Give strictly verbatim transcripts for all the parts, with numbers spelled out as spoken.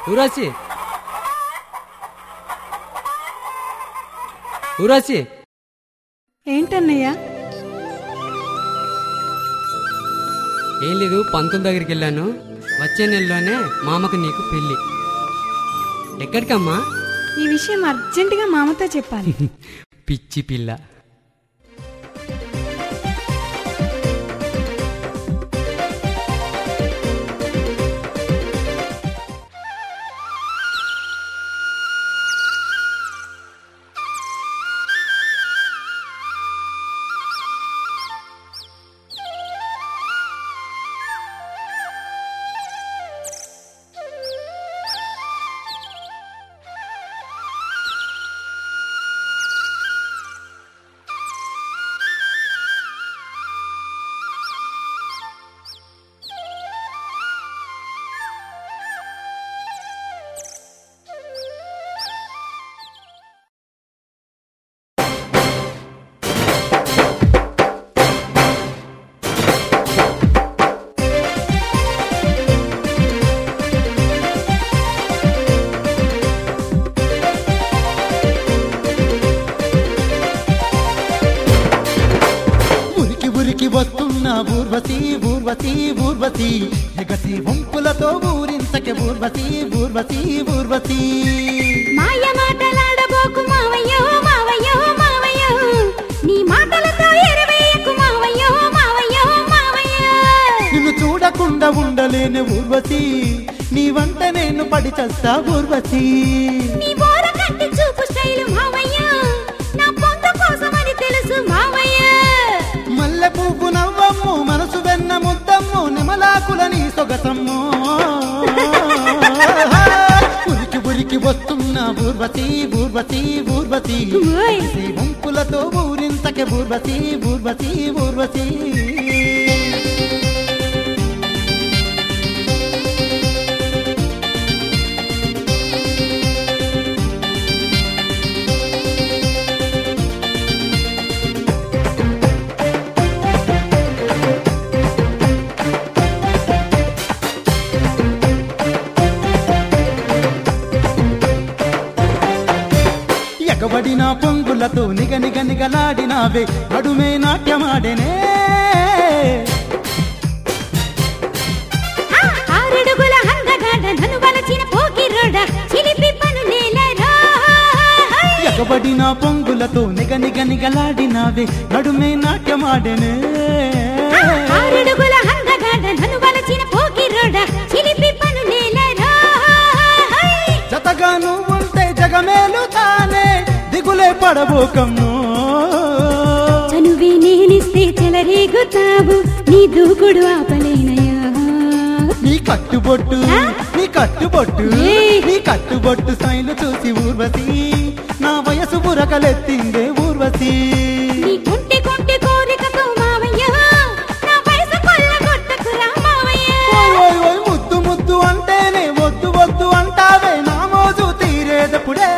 ఊరాసి ఊరాసి ఏంటన్నయ్యా? ఏం లేదు, పంతుల దగ్గరికి వెళ్ళాను. వచ్చే నెలలోనే మామకు నీకు పెళ్లి. ఎక్కడికమ్మా? ఈ విషయం అర్జెంటుగా మామతో చెప్పాలి. పిచ్చి పిల్ల. వస్తున్నా ఊర్వశి ఊర్వశి ఊర్వశి ఎగసి వంపులతో ఊరించకే ఊర్వశి ఊర్వశి ఊర్వశి. మాయ మాటలాడబోకు మావయ్యో మావయ్యో మావయ్యో, నీ మాటలతో ఎరవేయకు మావయ్యో మావయ్యో మావయ్యో. నిన్ను చూడకుండా ఉండలేను ఊర్వశి, నీ వంట నేను పడి చస్తా ఊర్వశి. నీ బోర కంటి చూపు స్టైలు మావయ్యో, నా పొంద కోసమని తెలుసు మావయ్యో. మల్లె పువ్వు నవ్వమ్ము, మనసు వెన్న ముద్దమ్ము, నిమలాకుల నీ సొగసమ్ము. ఉరికి ఉరికి వస్తున్నా ఊర్వశి ఊర్వశి ఊర్వశి, వంపులతో ఊరించకే ఊర్వశి ఊర్వశి ఊర్వశి. ఎగబడిన పొంగులతో నిగ నిగ నిగలాడినావే, నడుమే నాట్యమాడేనే. ఆరడుగుల హంగగాడ నన్ను వలచిన పోకిరోడ చిలిపి పనులేలరా. ఎగబడిన పొంగులతో నిగ నిగ నిగలాడినావే, నడుమే నాట్యమాడేనే. ఆరడుగుల హంగగాడ నన్ను వలచిన పోకిరోడ చిలిపి పనులేలరా. జతగా నువ్వుంటే జగమేలు తానే, దిగులే పడబోకమ్ము. చనువే నేనిస్తే చెలరేగుతావు, నీ దూకుడు ఆపలేనయ్యా. నీ కట్టుబొట్టు నీ కట్టుబొట్టు నీ కట్టుబొట్టు స్టైలు చూసి ఊర్వశి, నా వయసు బురకలెత్తిందే ఊర్వశి. నీ కుంటి కుంటి కోరికతో మావయ్య, నా వయసు కొల్లగొట్టకురా మావయ్య. ఓయ్ ఓయ్ ముద్దు ముద్దు అంటేనే వద్దు వద్దు అంటావే, నా మోజు తీరేదప్పుడే.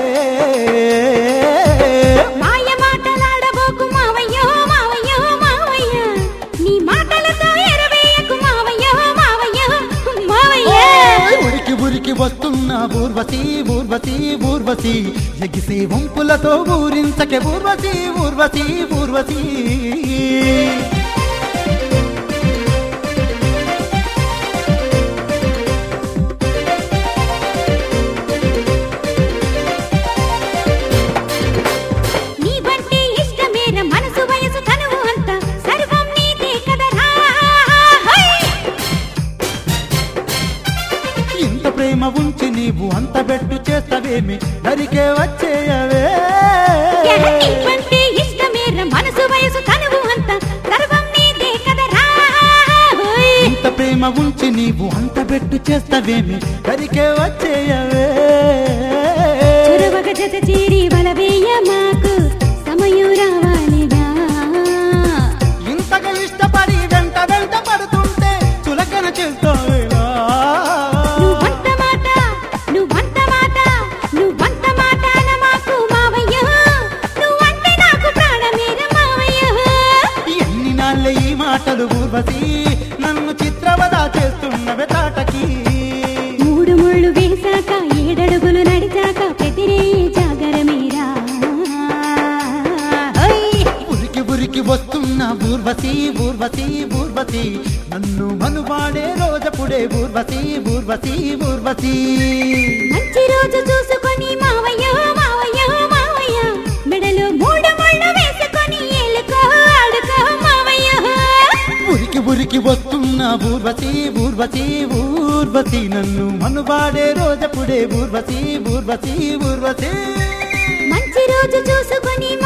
మాయ మాటలాడబోకు మావయ్యో మావయ్యో మావయ్య, నీ మాటలతో ఎరవేయకు మావయ్యో మావయ్యో మావయ్య. ఉరికి ఉరికి వస్తున్నా ఊర్వశి ఊర్వశి ఊర్వశి, ఎగిసే వంపులతో ఊరించకే ఊర్వశి ఊర్వశి ఊర్వశి. నీ బంటి ఇష్టమేర మనసు వయసు తనువు అంత సర్వం నీదే కదరా. ఇంత ప్రేమ ఉంచి నీవు అంత బెట్టు చేస్తావేమి, దరికే వచ్చేయవే. నీ బంటి ఇష్టమేర మనసు వయసు తనువు అంత సర్వం నీదే కదరా. ఇంత ప్రేమ ఉంచి నీవు అంత బెట్టు చేస్తావేమి, దరికే వచ్చేయవే. చొరవక జత చేరి వలవేయ మాకు సమయం రావాలిగా. ఇంతగా ఇష్టపడి వెంట వెంట పడుతుంటే చులకన చేస్తావేలా. నువ్వంత మాట నువ్వంత మాట నువ్వంత మాట మాకు మావయ్య, నువ్వంటే నాకు ప్రాణమేర మావయ్య. ఎన్ని నాళ్ళే ఈ మాటలు ఊర్వశి, నన్ను చిత్రవద చేస్తున్నవే తాటకి. మూడు ముళ్ళు వేసి ఉరికి వస్తున్న ఊర్వశి ఊర్వశి ఊర్వశి నన్ను మనువాడే రోజపుడే ఊర్వశి ఊర్వశి ఊర్వశి మంచి రోజు చూసుకొని మావయ్య మావయ్య మావయ్య మెడలో మూడు ముళ్ళు వేసుకొని ఏలుకో ఆడుకో మావయ్య ఉరికి ఉరికి వస్తున్న ఊర్వశి ఊర్వశి ఊర్వశి నన్ను మనువాడే రోజపుడే ఊర్వశి ఊర్వశి ఊర్వశి మంచి రోజు చూసుకొని